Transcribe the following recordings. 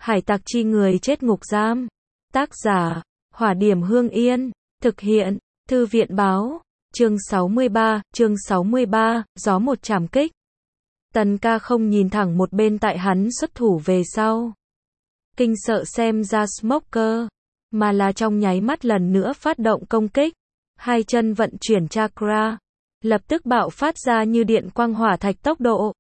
Hải tặc chi người chết ngục giam. Tác giả, Hỏa Điểm Hương Yên. Thực hiện, Thư viện báo. Chương 63, gió một trảm kích. Tần ca không nhìn thẳng một bên tại hắn xuất thủ về sau. Kinh sợ xem ra Smoker, mà là trong nháy mắt lần nữa phát động công kích. Hai chân vận chuyển chakra, lập tức bạo phát ra như điện quang hỏa thạch tốc độ.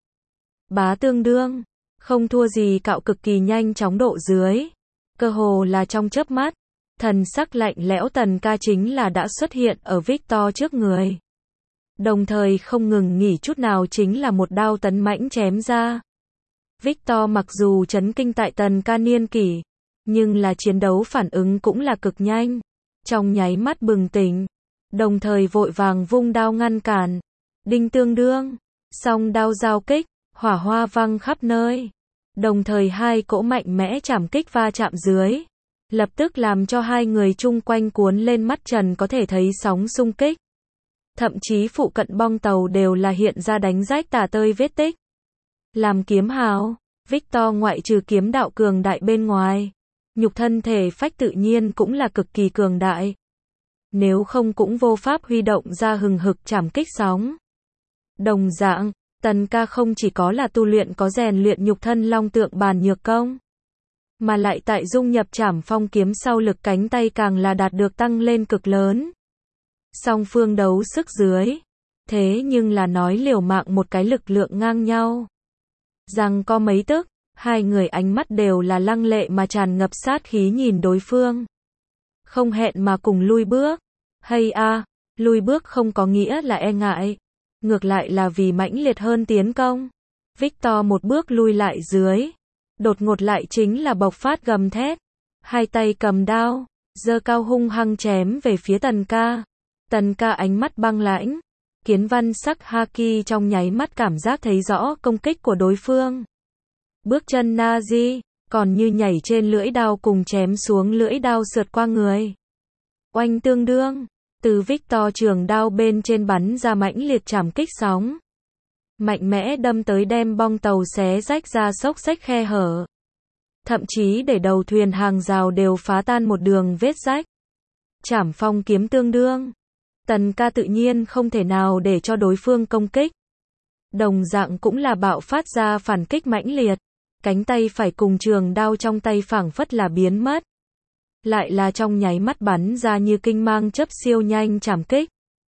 Bá tương đương, không thua gì cạo cực kỳ nhanh chóng độ dưới. Cơ hồ là trong chớp mắt, thần sắc lạnh lẽo tần ca chính là đã xuất hiện ở Victor trước người. Đồng thời không ngừng nghỉ chút nào chính là một đao tấn mãnh chém ra. Victor mặc dù chấn kinh tại tần ca niên kỷ, nhưng là chiến đấu phản ứng cũng là cực nhanh. Trong nháy mắt bừng tỉnh, đồng thời vội vàng vung đao ngăn cản. Đinh tương đương, song đao giao kích, hỏa hoa văng khắp nơi. Đồng thời hai cỗ mạnh mẽ chảm kích va chạm dưới, lập tức làm cho hai người chung quanh cuốn lên mắt trần có thể thấy sóng xung kích. Thậm chí phụ cận bong tàu đều là hiện ra đánh rách tả tơi vết tích. Làm kiếm hào, Victor ngoại trừ kiếm đạo cường đại bên ngoài, nhục thân thể phách tự nhiên cũng là cực kỳ cường đại. Nếu không cũng vô pháp huy động ra hừng hực chảm kích sóng. Đồng dạng, tần ca không chỉ có là tu luyện có rèn luyện nhục thân long tượng bàn nhược công, mà lại tại dung nhập trảm phong kiếm sau lực cánh tay càng là đạt được tăng lên cực lớn. Song phương đấu sức dưới, thế nhưng là nói liều mạng một cái lực lượng ngang nhau. Rằng có mấy tức, hai người ánh mắt đều là lăng lệ mà tràn ngập sát khí nhìn đối phương. Không hẹn mà cùng lui bước. Hay a, lui bước không có nghĩa là e ngại, ngược lại là vì mãnh liệt hơn tiến công. Victor một bước lui lại dưới, đột ngột lại chính là bộc phát gầm thét, hai tay cầm đao, giơ cao hung hăng chém về phía tần ca. Tần ca ánh mắt băng lãnh, kiến văn sắc haki trong nháy mắt cảm giác thấy rõ công kích của đối phương. Bước chân Nazi, còn như nhảy trên lưỡi đao cùng chém xuống lưỡi đao sượt qua người. Oanh tương đương, từ Victor trường đao bên trên bắn ra mãnh liệt chảm kích sóng. Mạnh mẽ đâm tới đem bong tàu xé rách ra xốc xách khe hở. Thậm chí để đầu thuyền hàng rào đều phá tan một đường vết rách. Trảm phong kiếm tương đương. Tần ca tự nhiên không thể nào để cho đối phương công kích. Đồng dạng cũng là bạo phát ra phản kích mãnh liệt. Cánh tay phải cùng trường đao trong tay phảng phất là biến mất. Lại là trong nháy mắt bắn ra như kinh mang chớp siêu nhanh chảm kích.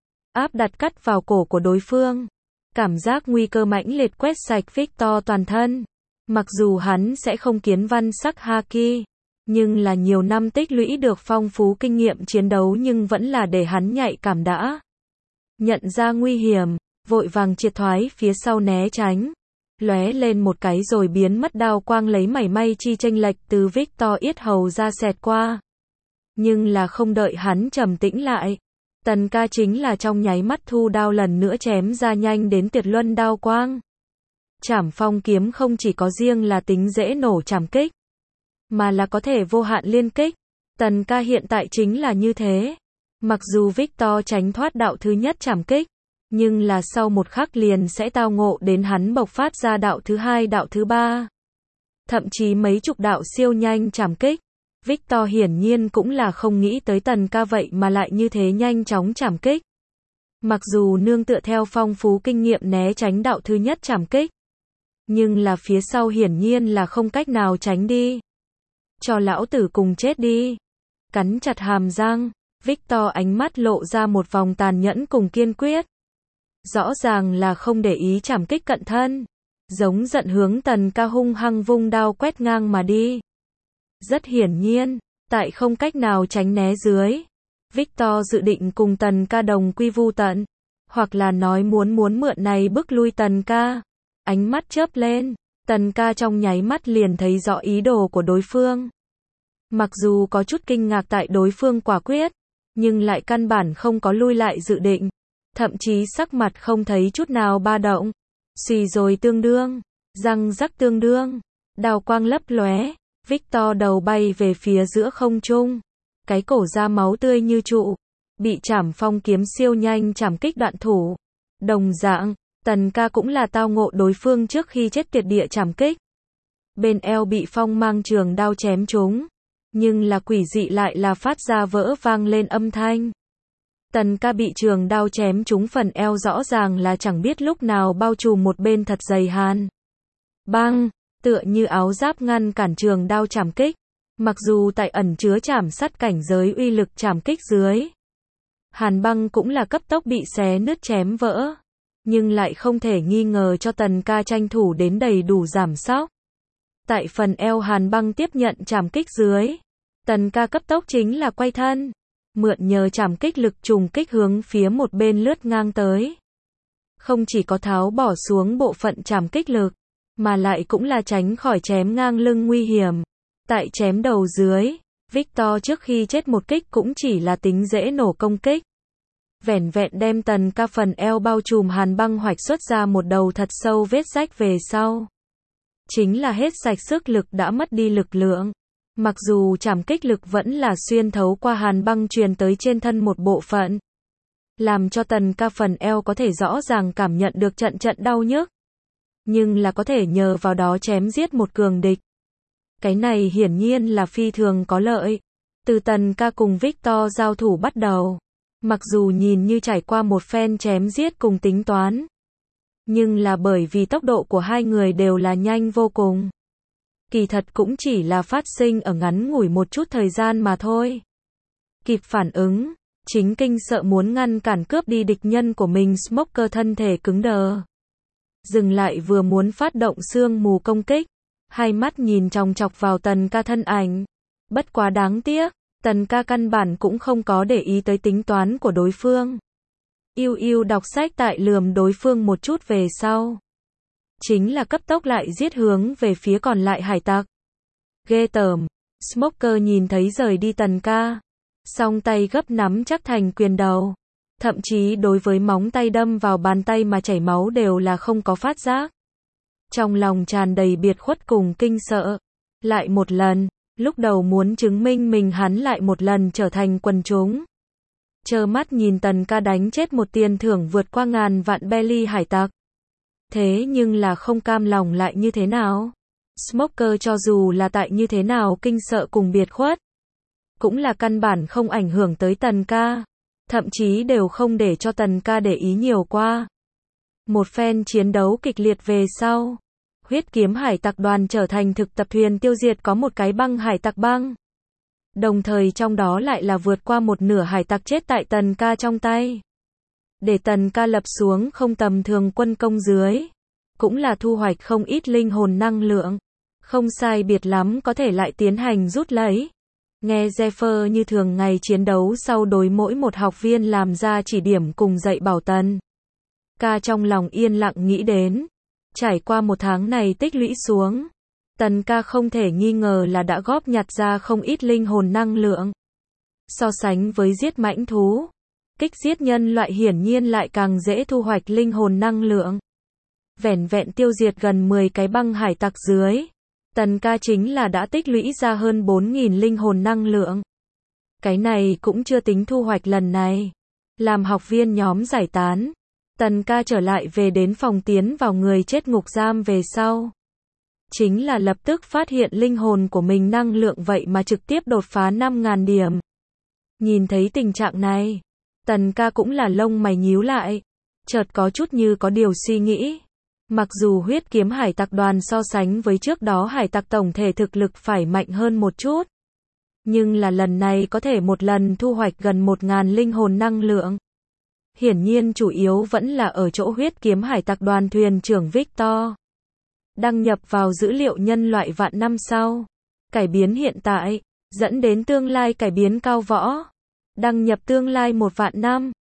Áp đặt cắt vào cổ của đối phương. Cảm giác nguy cơ mãnh liệt quét sạch Victor toàn thân. Mặc dù hắn sẽ không kiến văn sắc haki, nhưng là nhiều năm tích lũy được phong phú kinh nghiệm chiến đấu nhưng vẫn là để hắn nhạy cảm đã. Nhận ra nguy hiểm, vội vàng triệt thoái phía sau né tránh. Lóe lên một cái rồi biến mất đao quang lấy mảy may chi chênh lệch từ Victor yết hầu ra xẹt qua. Nhưng là không đợi hắn trầm tĩnh lại. Tần ca chính là trong nháy mắt thu đao lần nữa chém ra nhanh đến tuyệt luân đao quang. Trảm phong kiếm không chỉ có riêng là tính dễ nổ chảm kích, mà là có thể vô hạn liên kích. Tần ca hiện tại chính là như thế. Mặc dù Victor tránh thoát đạo thứ nhất chảm kích, nhưng là sau một khắc liền sẽ tao ngộ đến hắn bộc phát ra đạo thứ hai, đạo thứ ba. Thậm chí mấy chục đạo siêu nhanh chảm kích. Victor hiển nhiên cũng là không nghĩ tới tần ca vậy mà lại như thế nhanh chóng chảm kích. Mặc dù nương tựa theo phong phú kinh nghiệm né tránh đạo thứ nhất chảm kích, nhưng là phía sau hiển nhiên là không cách nào tránh đi. Cho lão tử cùng chết đi. Cắn chặt hàm răng, Victor ánh mắt lộ ra một vòng tàn nhẫn cùng kiên quyết. Rõ ràng là không để ý chảm kích cận thân, giống giận hướng tần ca hung hăng vung đao quét ngang mà đi. Rất hiển nhiên, tại không cách nào tránh né dưới, Victor dự định cùng tần ca đồng quy vu tận, hoặc là nói muốn mượn này bức lui tần ca. Ánh mắt chớp lên, tần ca trong nháy mắt liền thấy rõ ý đồ của đối phương. Mặc dù có chút kinh ngạc tại đối phương quả quyết, nhưng lại căn bản không có lui lại dự định. Thậm chí sắc mặt không thấy chút nào ba động. Xì rồi tương đương, răng rắc tương đương, đào quang lấp lóe, Victor đầu bay về phía giữa không trung. Cái cổ ra máu tươi như trụ, bị trảm phong kiếm siêu nhanh chảm kích đoạn thủ. Đồng dạng, tần ca cũng là tao ngộ đối phương trước khi chết tuyệt địa chảm kích. Bên eo bị Phong mang trường đao chém trúng. Nhưng là quỷ dị lại là phát ra vỡ vang lên âm thanh. Tần ca bị trường đao chém trúng phần eo rõ ràng là chẳng biết lúc nào bao trùm một bên thật dày hàn băng, tựa như áo giáp ngăn cản trường đao trảm kích. Mặc dù tại ẩn chứa trảm sắt cảnh giới uy lực trảm kích dưới, hàn băng cũng là cấp tốc bị xé nứt chém vỡ, nhưng lại không thể nghi ngờ cho tần ca tranh thủ đến đầy đủ giảm sóc. Tại phần eo hàn băng tiếp nhận trảm kích dưới, tần ca cấp tốc chính là quay thân, mượn nhờ trảm kích lực trùng kích hướng phía một bên lướt ngang tới. Không chỉ có tháo bỏ xuống bộ phận trảm kích lực, mà lại cũng là tránh khỏi chém ngang lưng nguy hiểm. Tại chém đầu dưới, Victor trước khi chết một kích cũng chỉ là tính dễ nổ công kích. Vẻn vẹn đem tần ca phần eo bao trùm hàn băng hoạch xuất ra một đầu thật sâu vết rách về sau. Chính là hết sạch sức lực đã mất đi lực lượng. Mặc dù trảm kích lực vẫn là xuyên thấu qua hàn băng truyền tới trên thân một bộ phận, làm cho tần ca phần eo có thể rõ ràng cảm nhận được trận trận đau nhức. Nhưng là có thể nhờ vào đó chém giết một cường địch. Cái này hiển nhiên là phi thường có lợi. Từ tần ca cùng Victor giao thủ bắt đầu, mặc dù nhìn như trải qua một phen chém giết cùng tính toán, nhưng là bởi vì tốc độ của hai người đều là nhanh vô cùng. Kỳ thật cũng chỉ là phát sinh ở ngắn ngủi một chút thời gian mà thôi. Kịp phản ứng, chính kinh sợ muốn ngăn cản cướp đi địch nhân của mình Smoker thân thể cứng đờ. Dừng lại vừa muốn phát động sương mù công kích, hai mắt nhìn chòng chọc vào tần ca thân ảnh. Bất quá đáng tiếc, tần ca căn bản cũng không có để ý tới tính toán của đối phương. Yêu yêu đọc sách tại lườm đối phương một chút về sau, chính là cấp tốc lại giết hướng về phía còn lại hải tặc. Ghê tởm, Smoker nhìn thấy rời đi tần ca, song tay gấp nắm chắc thành quyền đầu. Thậm chí đối với móng tay đâm vào bàn tay mà chảy máu đều là không có phát giác. Trong lòng tràn đầy biệt khuất cùng kinh sợ. Lại một lần, lúc đầu muốn chứng minh mình hắn lại một lần trở thành quần chúng. Trơ mắt nhìn tần ca đánh chết một tiền thưởng vượt qua 1000 vạn belly hải tặc. Thế nhưng là không cam lòng lại như thế nào? Smoker cho dù là tại như thế nào kinh sợ cùng biệt khuất, cũng là căn bản không ảnh hưởng tới tần ca. Thậm chí đều không để cho tần ca để ý nhiều qua. Một phen chiến đấu kịch liệt về sau, huyết kiếm hải tặc đoàn trở thành thực tập thuyền tiêu diệt có một cái băng hải tặc băng. Đồng thời trong đó lại là vượt qua một nửa hải tặc chết tại tần ca trong tay. Để tần ca lập xuống không tầm thường quân công dưới, cũng là thu hoạch không ít linh hồn năng lượng. Không sai biệt lắm có thể lại tiến hành rút lấy. Nghe Zephyr như thường ngày chiến đấu sau đối mỗi một học viên làm ra chỉ điểm cùng dạy bảo tần ca trong lòng yên lặng nghĩ đến. Trải qua một tháng này tích lũy xuống, tần ca không thể nghi ngờ là đã góp nhặt ra không ít linh hồn năng lượng. So sánh với giết mãnh thú, kích giết nhân loại hiển nhiên lại càng dễ thu hoạch linh hồn năng lượng. Vẻn vẹn tiêu diệt gần 10 cái băng hải tặc dưới, tần ca chính là đã tích lũy ra hơn 4000 linh hồn năng lượng. Cái này cũng chưa tính thu hoạch lần này. Làm học viên nhóm giải tán, tần ca trở lại về đến phòng tiến vào người chết ngục giam về sau. Chính là lập tức phát hiện linh hồn của mình năng lượng vậy mà trực tiếp đột phá 5000 điểm. Nhìn thấy tình trạng này, tần ca cũng là lông mày nhíu lại, chợt có chút như có điều suy nghĩ. Mặc dù huyết kiếm hải tặc đoàn so sánh với trước đó hải tặc tổng thể thực lực phải mạnh hơn một chút, nhưng là lần này có thể một lần thu hoạch gần 1000 linh hồn năng lượng. Hiển nhiên chủ yếu vẫn là ở chỗ huyết kiếm hải tặc đoàn thuyền trưởng Victor. Đăng nhập vào dữ liệu nhân loại vạn năm sau. Cải biến hiện tại, dẫn đến tương lai cải biến cao võ. Đăng nhập tương lai 1 vạn năm.